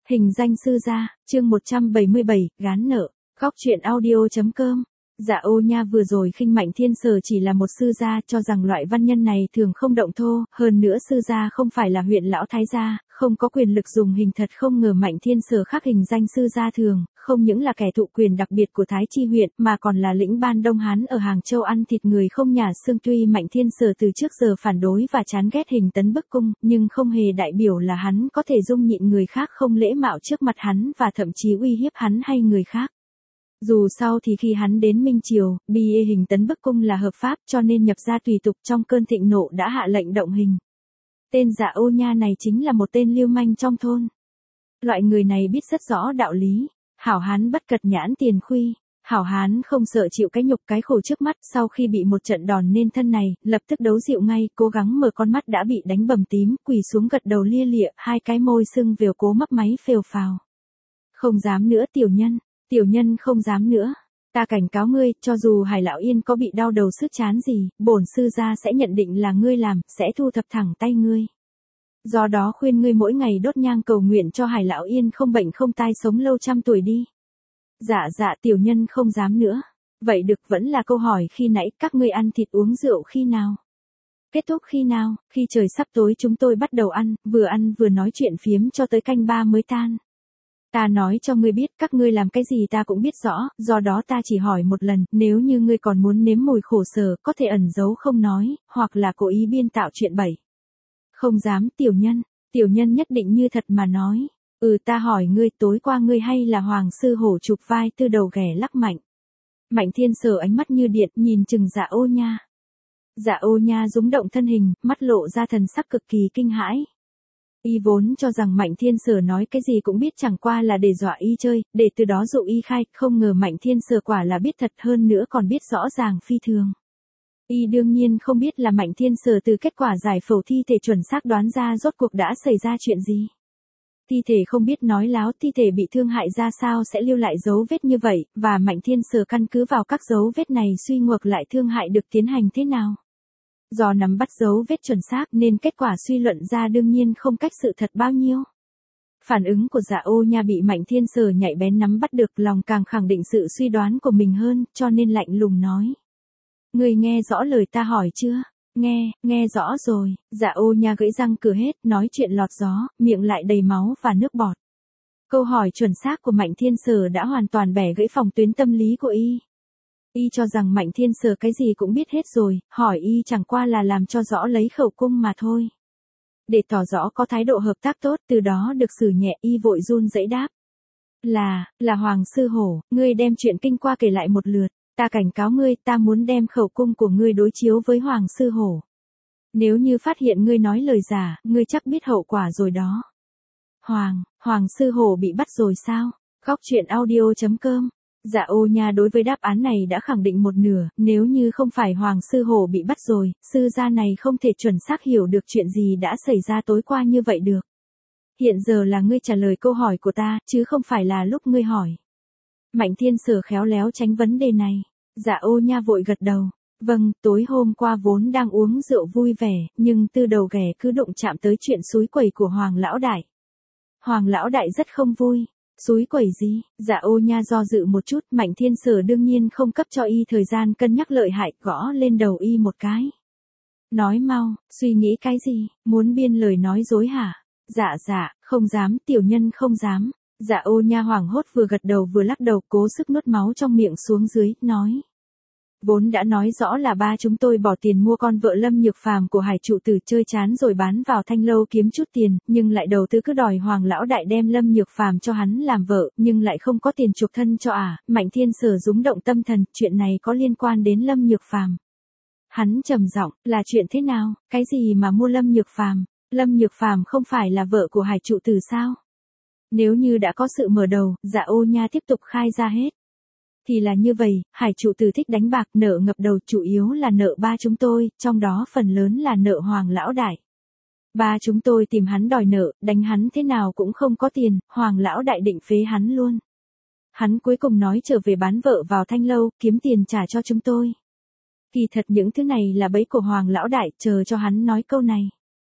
Hình danh sư gia, chương 177, gán nợ, góc truyện audio.com. Dạ ô nha, vừa rồi khinh Mạnh Thiên Sở chỉ là một sư gia, cho rằng loại văn nhân này thường không động thô, hơn nữa sư gia không phải là huyện lão thái gia, không có quyền lực dùng hình thật. Không ngờ Mạnh Thiên Sở khắc hình danh sư gia thường, không những là kẻ thụ quyền đặc biệt của Thái Chi huyện, mà còn là lĩnh ban Đông Hán ở Hàng Châu ăn thịt người không nhả xương. Tuy Mạnh Thiên Sở từ trước giờ phản đối và chán ghét hình tấn bức cung, nhưng không hề đại biểu là hắn có thể dung nhịn người khác không lễ mạo trước mặt hắn và thậm chí uy hiếp hắn hay người khác. Dù sao thì khi hắn đến Minh Triều, bia hình tấn bức cung là hợp pháp, cho nên nhập gia tùy tục. Trong cơn thịnh nộ đã hạ lệnh động hình. Tên Dạ ô nha này chính là một tên lưu manh trong thôn. Loại người này biết rất rõ đạo lý, hảo hán bất cật nhãn tiền khuy. Hảo hán không sợ chịu cái nhục cái khổ trước mắt. Sau khi bị một trận đòn nên thân này, lập tức đấu dịu ngay, cố gắng mở con mắt đã bị đánh bầm tím, quỳ xuống gật đầu lia lịa, hai cái môi sưng vều cố mấp máy phều phào. Không dám nữa tiểu nhân. Tiểu nhân không dám nữa. Ta cảnh cáo ngươi, cho dù Hải Lão Yên có bị đau đầu sứt chán gì, bổn sư gia sẽ nhận định là ngươi làm, sẽ thu thập thẳng tay ngươi. Do đó khuyên ngươi mỗi ngày đốt nhang cầu nguyện cho Hải Lão Yên không bệnh không tai sống lâu trăm tuổi đi. Dạ tiểu nhân không dám nữa. Vậy được, vẫn là câu hỏi khi nãy, các ngươi ăn thịt uống rượu khi nào? Kết thúc khi nào? Khi trời sắp tối chúng tôi bắt đầu ăn vừa nói chuyện phiếm cho tới canh ba mới tan. Ta nói cho ngươi biết, các ngươi làm cái gì ta cũng biết rõ, do đó ta chỉ hỏi một lần, nếu như ngươi còn muốn nếm mùi khổ sở, có thể ẩn giấu không nói, hoặc là cố ý biên tạo chuyện bậy. Không dám tiểu nhân nhất định như thật mà nói. Ta hỏi ngươi, tối qua ngươi hay là Hoàng Sư Hổ chụp vai Tư Đầu ghẻ lắc Mạnh. Mạnh Thiên Sở ánh mắt như điện, nhìn chừng Dạ ô nha. Dạ ô nha rúng động thân hình, mắt lộ ra thần sắc cực kỳ kinh hãi. Y vốn cho rằng Mạnh Thiên Sở nói cái gì cũng biết, chẳng qua là để dọa y chơi, để từ đó dụ y khai, không ngờ Mạnh Thiên Sở quả là biết thật, hơn nữa còn biết rõ ràng phi thường. Y đương nhiên không biết là Mạnh Thiên Sở từ kết quả giải phẫu thi thể chuẩn xác đoán ra rốt cuộc đã xảy ra chuyện gì. Thi thể không biết nói láo, thi thể bị thương hại ra sao sẽ lưu lại dấu vết như vậy, và Mạnh Thiên Sở căn cứ vào các dấu vết này suy ngược lại thương hại được tiến hành thế nào. Do nắm bắt dấu vết chuẩn xác nên kết quả suy luận ra đương nhiên không cách sự thật bao nhiêu. Phản ứng của Dạ ô nha bị Mạnh Thiên Sở nhạy bén nắm bắt được, lòng càng khẳng định sự suy đoán của mình hơn, cho nên lạnh lùng nói. Ngươi nghe rõ lời ta hỏi chưa? Nghe rõ rồi. Dạ ô nha gãy răng cười hết, nói chuyện lọt gió, miệng lại đầy máu và nước bọt. Câu hỏi chuẩn xác của Mạnh Thiên Sở đã hoàn toàn bẻ gãy phòng tuyến tâm lý của y. Y cho rằng Mạnh Thiên Sở cái gì cũng biết hết rồi, hỏi y chẳng qua là làm cho rõ lấy khẩu cung mà thôi. Để tỏ rõ có thái độ hợp tác tốt, từ đó được xử nhẹ, y vội run rẩy đáp. Là Hoàng Sư Hổ, ngươi đem chuyện kinh qua kể lại một lượt, ta cảnh cáo ngươi, ta muốn đem khẩu cung của ngươi đối chiếu với Hoàng Sư Hổ. Nếu như phát hiện ngươi nói lời giả, ngươi chắc biết hậu quả rồi đó. Hoàng Sư Hổ bị bắt rồi sao? Góc truyện audio.com. Dạ ô nha đối với đáp án này đã khẳng định một nửa, nếu như không phải Hoàng Sư Hổ bị bắt rồi, sư gia này không thể chuẩn xác hiểu được chuyện gì đã xảy ra tối qua như vậy được. Hiện giờ là ngươi trả lời câu hỏi của ta, chứ không phải là lúc ngươi hỏi. Mạnh Thiên Sở khéo léo tránh vấn đề này. Dạ ô nha vội gật đầu. Vâng, tối hôm qua vốn đang uống rượu vui vẻ, nhưng Tư Đầu ghẻ cứ đụng chạm tới chuyện xúi quẩy của Hoàng Lão Đại. Hoàng Lão Đại rất không vui. Xúi quẩy gì? Dạ ô nha do dự một chút, Mạnh Thiên Sở đương nhiên không cấp cho y thời gian cân nhắc lợi hại, gõ lên đầu y một cái. Nói mau, suy nghĩ cái gì, muốn biên lời nói dối hả? Dạ, không dám, tiểu nhân không dám. Dạ ô nha hoảng hốt vừa gật đầu vừa lắc đầu, cố sức nuốt máu trong miệng xuống dưới, nói. Vốn đã nói rõ là ba chúng tôi bỏ tiền mua con vợ Lâm Nhược Phàm của Hải trụ tử, chơi chán rồi bán vào Thanh Lâu kiếm chút tiền, nhưng lại đầu tư cứ đòi Hoàng Lão Đại đem Lâm Nhược Phàm cho hắn làm vợ, nhưng lại không có tiền chuộc thân cho Mạnh Thiên Sở rúng động tâm thần, chuyện này có liên quan đến Lâm Nhược Phàm. Hắn trầm giọng, là chuyện thế nào, cái gì mà mua Lâm Nhược Phàm? Lâm Nhược Phàm không phải là vợ của Hải trụ tử sao? Nếu như đã có sự mở đầu, Dạ ô nha tiếp tục khai ra hết. Thì là như vậy, Hải trụ tử thích đánh bạc, nợ ngập đầu, chủ yếu là nợ ba chúng tôi, trong đó phần lớn là nợ Hoàng Lão Đại. Ba chúng tôi tìm hắn đòi nợ, đánh hắn thế nào cũng không có tiền, Hoàng Lão Đại định phế hắn luôn. Hắn cuối cùng nói trở về bán vợ vào Thanh Lâu, kiếm tiền trả cho chúng tôi. Kỳ thật những thứ này là bẫy của Hoàng Lão Đại, chờ cho hắn nói câu này.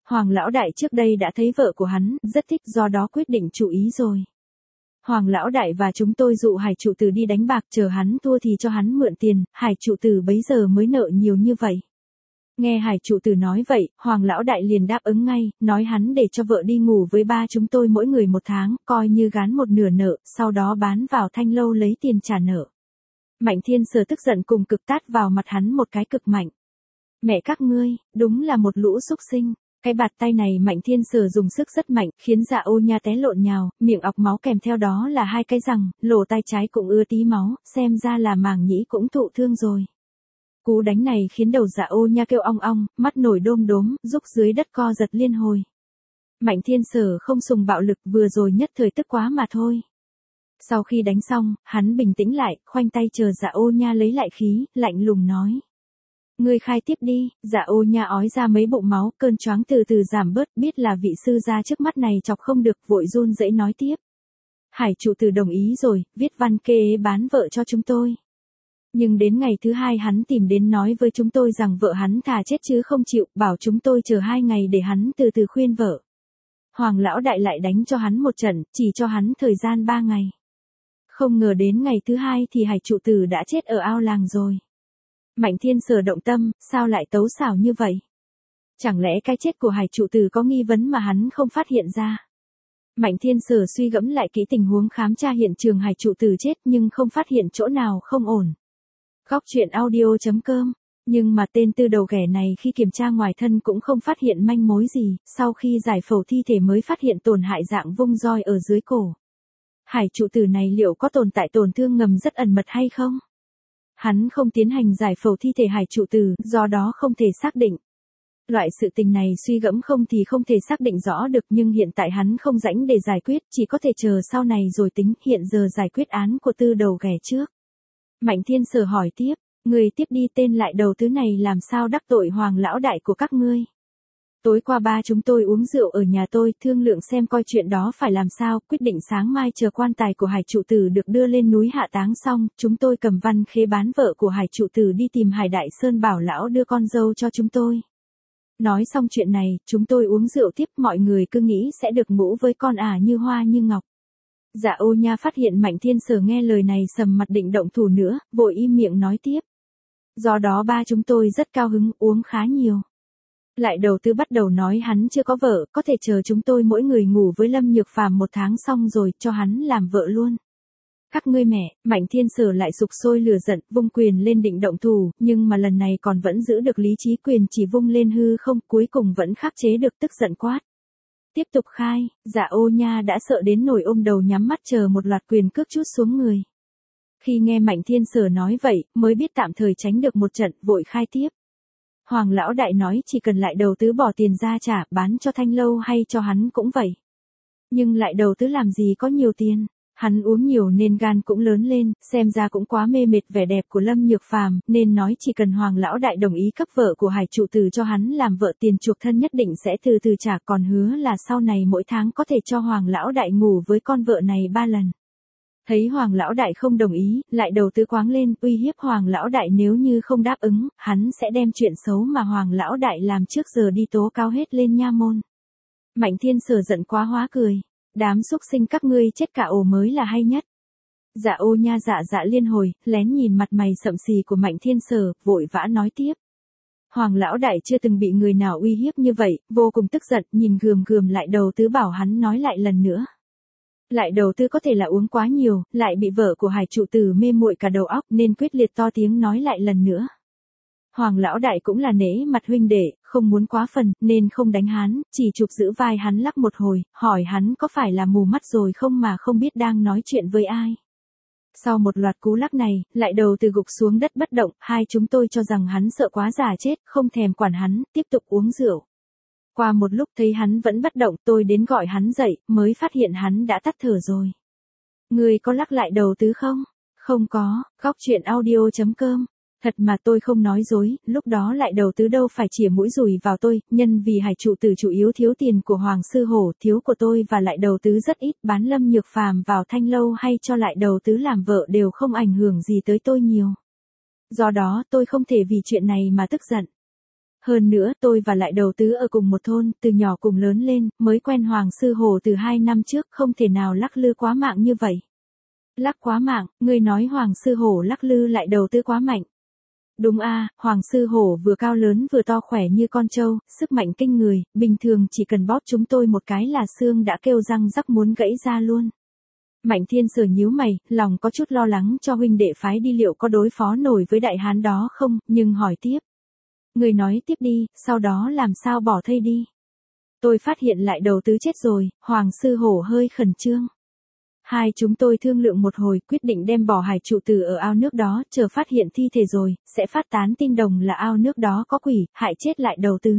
Hoàng lão đại trước đây đã thấy vợ của hắn, rất thích do đó quyết định chú ý rồi. Hoàng lão đại và chúng tôi dụ Hải trụ tử đi đánh bạc, chờ hắn thua thì cho hắn mượn tiền, Hải trụ tử bấy giờ mới nợ nhiều như vậy. Nghe Hải trụ tử nói vậy, Hoàng lão đại liền đáp ứng ngay, nói hắn để cho vợ đi ngủ với ba chúng tôi mỗi người 1 tháng, coi như gán một nửa nợ, sau đó bán vào Thanh Lâu lấy tiền trả nợ. Mạnh Thiên Sở tức giận cùng cực tát vào mặt hắn một cái cực mạnh. Mẹ các ngươi, đúng là một lũ xúc sinh. Cái bạt tay này Mạnh Thiên Sở dùng sức rất mạnh, khiến Dạ Ô Nha té lộn nhào, miệng ọc máu kèm theo đó là 2 cái răng, lỗ tai trái cũng ưa tí máu, xem ra là màng nhĩ cũng thụ thương rồi. Cú đánh này khiến đầu Dạ Ô Nha kêu ong ong, mắt nổi đom đóm, rúc dưới đất co giật liên hồi. Mạnh Thiên Sở không sùng bạo lực, vừa rồi nhất thời tức quá mà thôi. Sau khi đánh xong, hắn bình tĩnh lại, khoanh tay chờ Dạ Ô Nha lấy lại khí, lạnh lùng nói. Ngươi khai tiếp đi. Dạ Ô Nha ói ra mấy bụng máu, cơn choáng từ từ giảm bớt, biết là vị sư gia trước mắt này chọc không được, vội run rẩy nói tiếp. Hải trụ tử đồng ý rồi, viết văn kê bán vợ cho chúng tôi. Nhưng đến ngày thứ 2 hắn tìm đến nói với chúng tôi rằng vợ hắn thà chết chứ không chịu, bảo chúng tôi chờ 2 ngày để hắn từ từ khuyên vợ. Hoàng lão đại lại đánh cho hắn một trận, chỉ cho hắn thời gian 3 ngày. Không ngờ đến ngày thứ 2 thì Hải trụ tử đã chết ở ao làng rồi. Mạnh Thiên Sở động tâm, sao lại tấu xảo như vậy? Chẳng lẽ cái chết của Hải trụ tử có nghi vấn mà hắn không phát hiện ra? Mạnh Thiên Sở suy gẫm lại kỹ tình huống khám tra hiện trường Hải trụ tử chết nhưng không phát hiện chỗ nào không ổn. Góc truyện audio.com. Nhưng mà tên tư đầu ghẻ này khi kiểm tra ngoài thân cũng không phát hiện manh mối gì, sau khi giải phẫu thi thể mới phát hiện tổn hại dạng vung roi ở dưới cổ. Hải trụ tử này liệu có tồn tại tổn thương ngầm rất ẩn mật hay không? Hắn không tiến hành giải phẫu thi thể Hải trụ tử, do đó không thể xác định. Loại sự tình này suy gẫm không thì không thể xác định rõ được, nhưng hiện tại hắn không rảnh để giải quyết, chỉ có thể chờ sau này rồi tính, hiện giờ giải quyết án của tư đầu ghẻ trước. Mạnh Thiên Sở hỏi tiếp, người tiếp đi tên lại đầu thứ này làm sao đắc tội Hoàng lão đại của các ngươi? Tối qua ba chúng tôi uống rượu ở nhà tôi, thương lượng xem coi chuyện đó phải làm sao, quyết định sáng mai chờ quan tài của Hải trụ tử được đưa lên núi hạ táng xong, chúng tôi cầm văn khế bán vợ của Hải trụ tử đi tìm Hải Đại Sơn bảo lão đưa con dâu cho chúng tôi. Nói xong chuyện này, chúng tôi uống rượu tiếp, mọi người cứ nghĩ sẽ được ngủ với con như hoa như ngọc. Dạ Ô Nha phát hiện Mạnh Thiên Sở nghe lời này sầm mặt định động thủ nữa, vội im miệng nói tiếp. Do đó ba chúng tôi rất cao hứng, uống khá nhiều. Lại đầu tư bắt đầu nói hắn chưa có vợ, có thể chờ chúng tôi mỗi người ngủ với Lâm Nhược Phàm 1 tháng xong rồi, cho hắn làm vợ luôn. Các ngươi mẹ, Mạnh Thiên Sở lại sục sôi lửa giận, vung quyền lên định động thủ, nhưng mà lần này còn vẫn giữ được lý trí, quyền chỉ vung lên hư không, cuối cùng vẫn khắc chế được tức giận quát. Tiếp tục khai. Dạ Ô Nha đã sợ đến nổi ôm đầu nhắm mắt chờ một loạt quyền cước trút xuống người. Khi nghe Mạnh Thiên Sở nói vậy, mới biết tạm thời tránh được một trận, vội khai tiếp. Hoàng lão đại nói chỉ cần lại đầu tư bỏ tiền ra trả, bán cho Thanh Lâu hay cho hắn cũng vậy. Nhưng lại đầu tư làm gì có nhiều tiền. Hắn uống nhiều nên gan cũng lớn lên, xem ra cũng quá mê mệt vẻ đẹp của Lâm Nhược Phàm, nên nói chỉ cần Hoàng lão đại đồng ý cấp vợ của Hải trụ tử cho hắn làm vợ, tiền chuộc thân nhất định sẽ từ từ trả, còn hứa là sau này mỗi tháng có thể cho Hoàng lão đại ngủ với con vợ này 3 lần. Thấy Hoàng lão đại không đồng ý, lại đầu tư quáng lên, uy hiếp Hoàng lão đại nếu như không đáp ứng, hắn sẽ đem chuyện xấu mà Hoàng lão đại làm trước giờ đi tố cáo hết lên nha môn. Mạnh Thiên Sở giận quá hóa cười. Đám xúc sinh các ngươi chết cả ổ mới là hay nhất. Dạ Ô Nha dạ liên hồi, lén nhìn mặt mày sậm xì của Mạnh Thiên Sở, vội vã nói tiếp. Hoàng lão đại chưa từng bị người nào uy hiếp như vậy, vô cùng tức giận, nhìn gườm lại đầu tư bảo hắn nói lại lần nữa. Lại đầu tư có thể là uống quá nhiều, lại bị vợ của Hải trụ tử mê muội cả đầu óc nên quyết liệt to tiếng nói lại lần nữa. Hoàng lão đại cũng là nể mặt huynh đệ, không muốn quá phần, nên không đánh hắn, chỉ chụp giữ vai hắn lắc một hồi, hỏi hắn có phải là mù mắt rồi không mà không biết đang nói chuyện với ai. Sau một loạt cú lắc này, lại đầu từ gục xuống đất bất động, hai chúng tôi cho rằng hắn sợ quá già chết, không thèm quản hắn, tiếp tục uống rượu. Qua một lúc thấy hắn vẫn bất động, tôi đến gọi hắn dậy, mới phát hiện hắn đã tắt thở rồi. Người có lắc lại đầu tứ không? Không có. Góc truyện audio.com. Thật mà tôi không nói dối, lúc đó lại đầu tứ đâu phải chĩa mũi dùi vào tôi, nhân vì Hải trụ tử chủ yếu thiếu tiền của Hoàng sư hổ, thiếu của tôi và lại đầu tứ rất ít, bán Lâm Nhược Phàm vào Thanh Lâu hay cho lại đầu tứ làm vợ đều không ảnh hưởng gì tới tôi nhiều. Do đó tôi không thể vì chuyện này mà tức giận. Hơn nữa tôi và lại đầu tứ ở cùng một thôn, từ nhỏ cùng lớn lên, mới quen Hoàng Sư Hổ từ 2 năm trước, không thể nào lắc lư quá mạng như vậy. Lắc quá mạng, ngươi nói Hoàng Sư Hổ lắc lư lại đầu tư quá mạnh. Đúng a, Hoàng Sư Hổ vừa cao lớn vừa to khỏe như con trâu, sức mạnh kinh người, bình thường chỉ cần bóp chúng tôi một cái là xương đã kêu răng rắc muốn gãy ra luôn. Mạnh Thiên Sở nhíu mày, lòng có chút lo lắng cho huynh đệ phái đi liệu có đối phó nổi với đại hán đó không, nhưng hỏi tiếp. Người nói tiếp đi, sau đó làm sao bỏ thây đi. Tôi phát hiện lại đầu tứ chết rồi, Hoàng Sư Hổ hơi khẩn trương. Hai chúng tôi thương lượng một hồi, quyết định đem bỏ hải trụ tử ở ao nước đó, chờ phát hiện thi thể rồi, sẽ phát tán tin đồn là ao nước đó có quỷ, hại chết lại đầu tứ.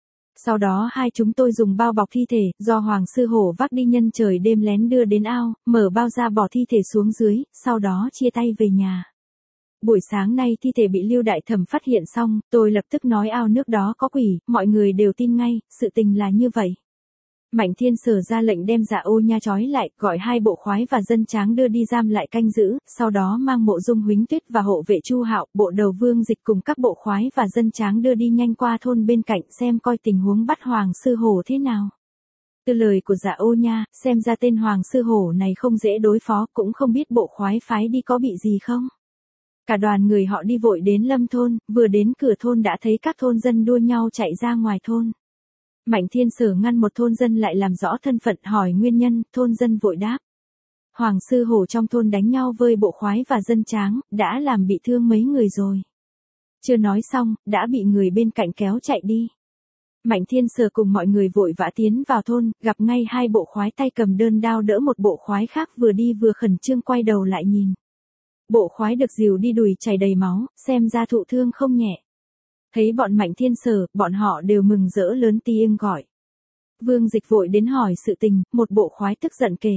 Sau đó hai chúng tôi dùng bao bọc thi thể, do Hoàng Sư Hổ vác đi nhân trời đêm lén đưa đến ao, mở bao ra bỏ thi thể xuống dưới, sau đó chia tay về nhà. Buổi sáng nay thi thể bị Lưu Đại Thẩm phát hiện xong, tôi lập tức nói ao nước đó có quỷ, mọi người đều tin ngay, sự tình là như vậy. Mạnh Thiên Sở ra lệnh đem Dạ Ô Nha trói lại, gọi 2 bộ khoái và dân tráng đưa đi giam lại canh giữ, sau đó mang Mộ Dung Huính Tuyết và hộ vệ Chu Hạo, bộ đầu Vương Dịch cùng các bộ khoái và dân tráng đưa đi nhanh qua thôn bên cạnh xem coi tình huống bắt Hoàng Sư Hổ thế nào. Từ lời của Dạ Ô Nha, xem ra tên Hoàng Sư Hổ này không dễ đối phó, cũng không biết bộ khoái phái đi có bị gì không. Cả đoàn người họ đi vội đến Lâm thôn, vừa đến cửa thôn đã thấy các thôn dân đua nhau chạy ra ngoài thôn. Mạnh Thiên Sở ngăn một thôn dân lại làm rõ thân phận hỏi nguyên nhân, thôn dân vội đáp. Hoàng Sư Hổ trong thôn đánh nhau với bộ khoái và dân tráng, đã làm bị thương mấy người rồi. Chưa nói xong, đã bị người bên cạnh kéo chạy đi. Mạnh Thiên Sở cùng mọi người vội vã tiến vào thôn, gặp ngay 2 bộ khoái tay cầm đơn đao đỡ một bộ khoái khác vừa đi vừa khẩn trương quay đầu lại nhìn. Bộ khoái được dìu đi đùi chảy đầy máu, xem ra thụ thương không nhẹ. Thấy bọn Mạnh Thiên Sở, bọn họ đều mừng rỡ lớn tiếng gọi. Vương Dịch vội đến hỏi sự tình, một bộ khoái tức giận kể.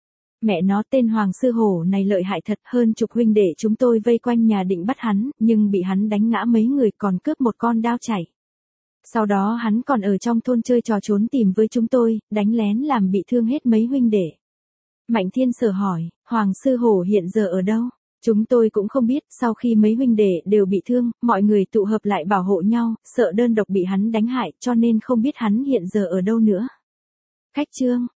Mẹ nó tên Hoàng Sư Hổ này lợi hại thật, hơn chục huynh đệ chúng tôi vây quanh nhà định bắt hắn, nhưng bị hắn đánh ngã mấy người còn cướp một con đao chạy. Sau đó hắn còn ở trong thôn chơi trò trốn tìm với chúng tôi, đánh lén làm bị thương hết mấy huynh đệ. Mạnh Thiên Sở hỏi, Hoàng Sư Hổ hiện giờ ở đâu? Chúng tôi cũng không biết, sau khi mấy huynh đệ đều bị thương, mọi người tụ hợp lại bảo hộ nhau, sợ đơn độc bị hắn đánh hại, cho nên không biết hắn hiện giờ ở đâu nữa. Khách chương